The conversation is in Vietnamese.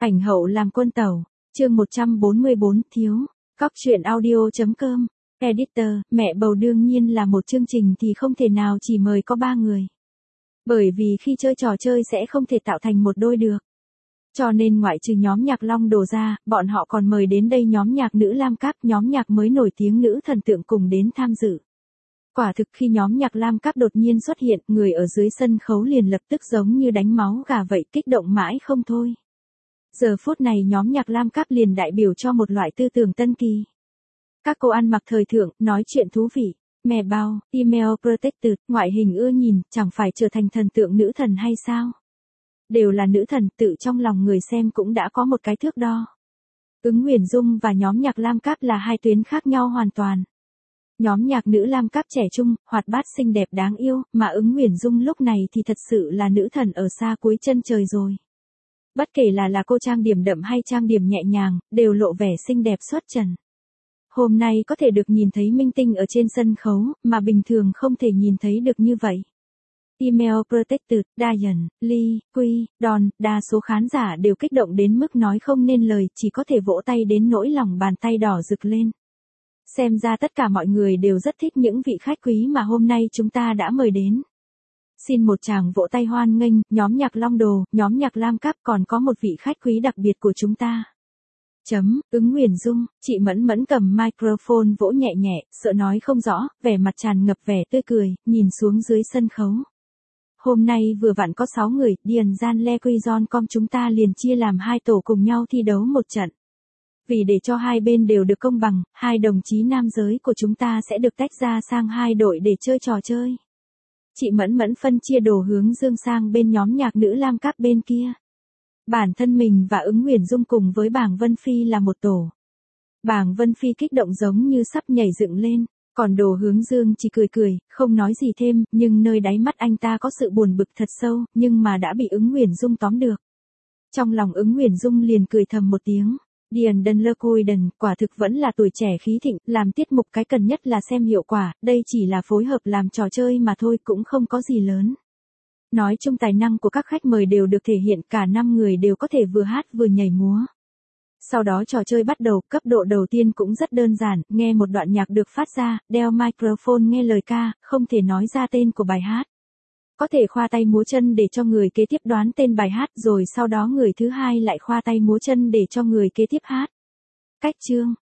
Ảnh hậu làm quân tẩu, chương 144, thiếu. Cóc truyện audio.com. Editor, mẹ bầu đương nhiên là một chương trình thì không thể nào chỉ mời có 3 người. Bởi vì khi chơi trò chơi sẽ không thể tạo thành một đôi được. Cho nên ngoại trừ nhóm nhạc Long Đồ ra, bọn họ còn mời đến đây nhóm nhạc nữ Lam Cáp, nhóm nhạc mới nổi tiếng nữ thần tượng cùng đến tham dự. Quả thực khi nhóm nhạc Lam Cáp đột nhiên xuất hiện, người ở dưới sân khấu liền lập tức giống như đánh máu gà vậy, kích động mãi không thôi. Giờ phút này nhóm nhạc Lam Cáp liền đại biểu cho một loại tư tưởng tân kỳ. Các cô ăn mặc thời thượng, nói chuyện thú vị, mè bao, email protected, ngoại hình ưa nhìn, chẳng phải trở thành thần tượng nữ thần hay sao? Đều là nữ thần, tự trong lòng người xem cũng đã có một cái thước đo. Ứng Huyền Dung và nhóm nhạc Lam Cáp là hai tuyến khác nhau hoàn toàn. Nhóm nhạc nữ Lam Cáp trẻ trung, hoạt bát xinh đẹp đáng yêu, mà Ứng Huyền Dung lúc này thì thật sự là nữ thần ở xa cuối chân trời rồi. Bất kể là cô trang điểm đậm hay trang điểm nhẹ nhàng, đều lộ vẻ xinh đẹp xuất trần. Hôm nay có thể được nhìn thấy minh tinh ở trên sân khấu, mà bình thường không thể nhìn thấy được như vậy. Email Protected, Diane, Lee, Quy, Don, đa số khán giả đều kích động đến mức nói không nên lời, chỉ có thể vỗ tay đến nỗi lòng bàn tay đỏ rực lên. Xem ra tất cả mọi người đều rất thích những vị khách quý mà hôm nay chúng ta đã mời đến. Xin một tràng vỗ tay hoan nghênh, nhóm nhạc Long Đồ, nhóm nhạc Lam Cáp, còn có một vị khách quý đặc biệt của chúng ta. Ứng Huyền Dung, chị Mẫn Mẫn cầm microphone vỗ nhẹ nhẹ, sợ nói không rõ, vẻ mặt tràn ngập vẻ tươi cười, nhìn xuống dưới sân khấu. Hôm nay vừa vặn có 6 người, Điền Gian Le Quy Gion Com chúng ta liền chia làm 2 tổ cùng nhau thi đấu một trận. Vì để cho hai bên đều được công bằng, 2 đồng chí nam giới của chúng ta sẽ được tách ra sang 2 đội để chơi trò chơi. Chị Mẫn Mẫn phân chia đồ hướng dương sang bên nhóm nhạc nữ Lam Cáp bên kia. Bản thân mình và Ứng Huyền Dung cùng với Bàng Vân Phi là một tổ. Bàng Vân Phi kích động giống như sắp nhảy dựng lên, còn đồ hướng dương chỉ cười cười, không nói gì thêm, nhưng nơi đáy mắt anh ta có sự buồn bực thật sâu, nhưng mà đã bị Ứng Huyền Dung tóm được. Trong lòng Ứng Huyền Dung liền cười thầm một tiếng. Điền Đần Lơ Côi Đần, quả thực vẫn là tuổi trẻ khí thịnh, làm tiết mục cái cần nhất là xem hiệu quả, đây chỉ là phối hợp làm trò chơi mà thôi, cũng không có gì lớn. Nói chung tài năng của các khách mời đều được thể hiện, cả 5 người đều có thể vừa hát vừa nhảy múa. Sau đó trò chơi bắt đầu, cấp độ đầu tiên cũng rất đơn giản, nghe một đoạn nhạc được phát ra, đeo microphone nghe lời ca, không thể nói ra tên của bài hát. Có thể khoa tay múa chân để cho người kế tiếp đoán tên bài hát, rồi sau đó người thứ hai lại khoa tay múa chân để cho người kế tiếp hát. Cách chương,